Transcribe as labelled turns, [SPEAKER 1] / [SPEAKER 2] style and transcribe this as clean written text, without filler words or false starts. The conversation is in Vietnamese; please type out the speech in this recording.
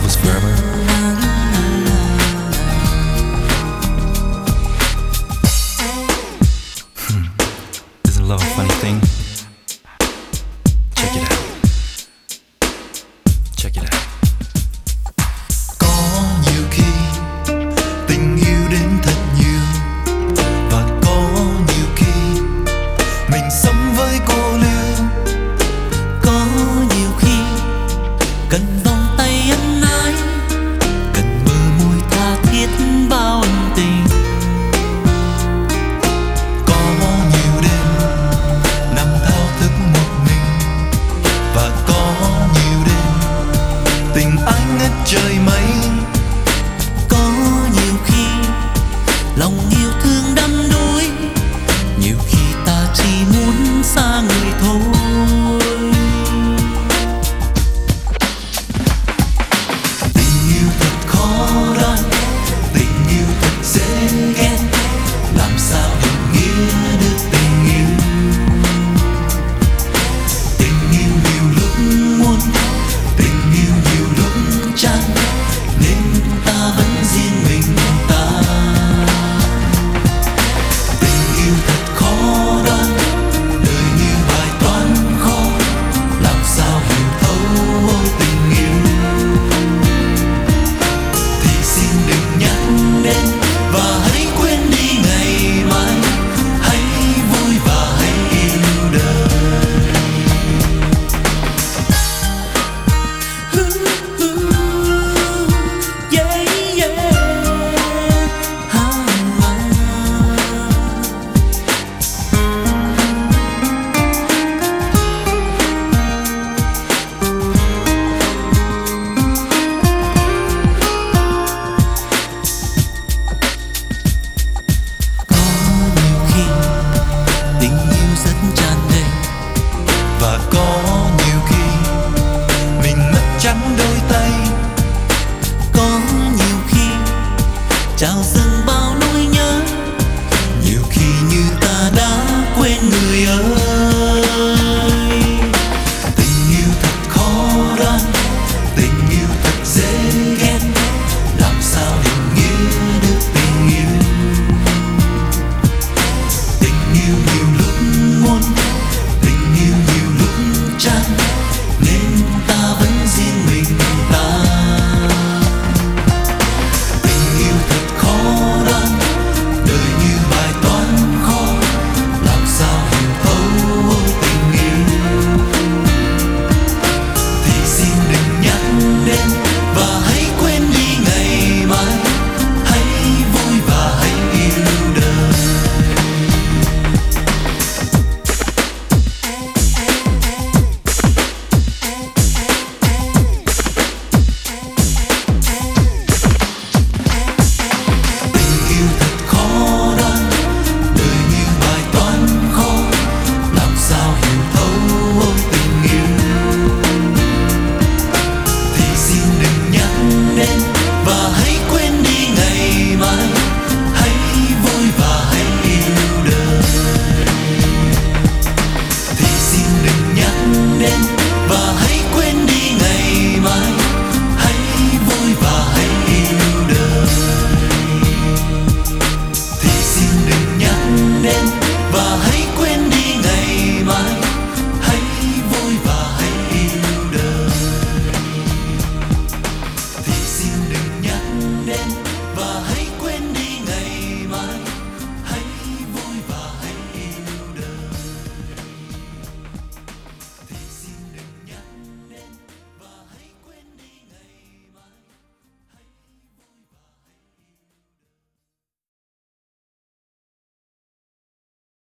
[SPEAKER 1] was forever. Isn't love a funny thing? Check it out. Check it out.
[SPEAKER 2] Có nhiều khi tình yêu đến thật nhiều, và có nhiều khi mình sống với cô liêu.
[SPEAKER 3] Có nhiều khi cần vòng tay ân ái, cần bờ môi tha thiết bao ân tình.
[SPEAKER 2] Có nhiều đêm nằm thao thức một mình, và có nhiều đêm tình anh ngất trời mây.
[SPEAKER 3] Có nhiều khi lòng yêu thương đắm đuối, nhiều khi ta chỉ muốn xa người thôi.
[SPEAKER 2] Tình yêu thật khó đoán, tình yêu thật dễ ghét, làm sao định nghĩa được tình yêu. Tình yêu nhiều lúc muốn, tình yêu nhiều lúc chán.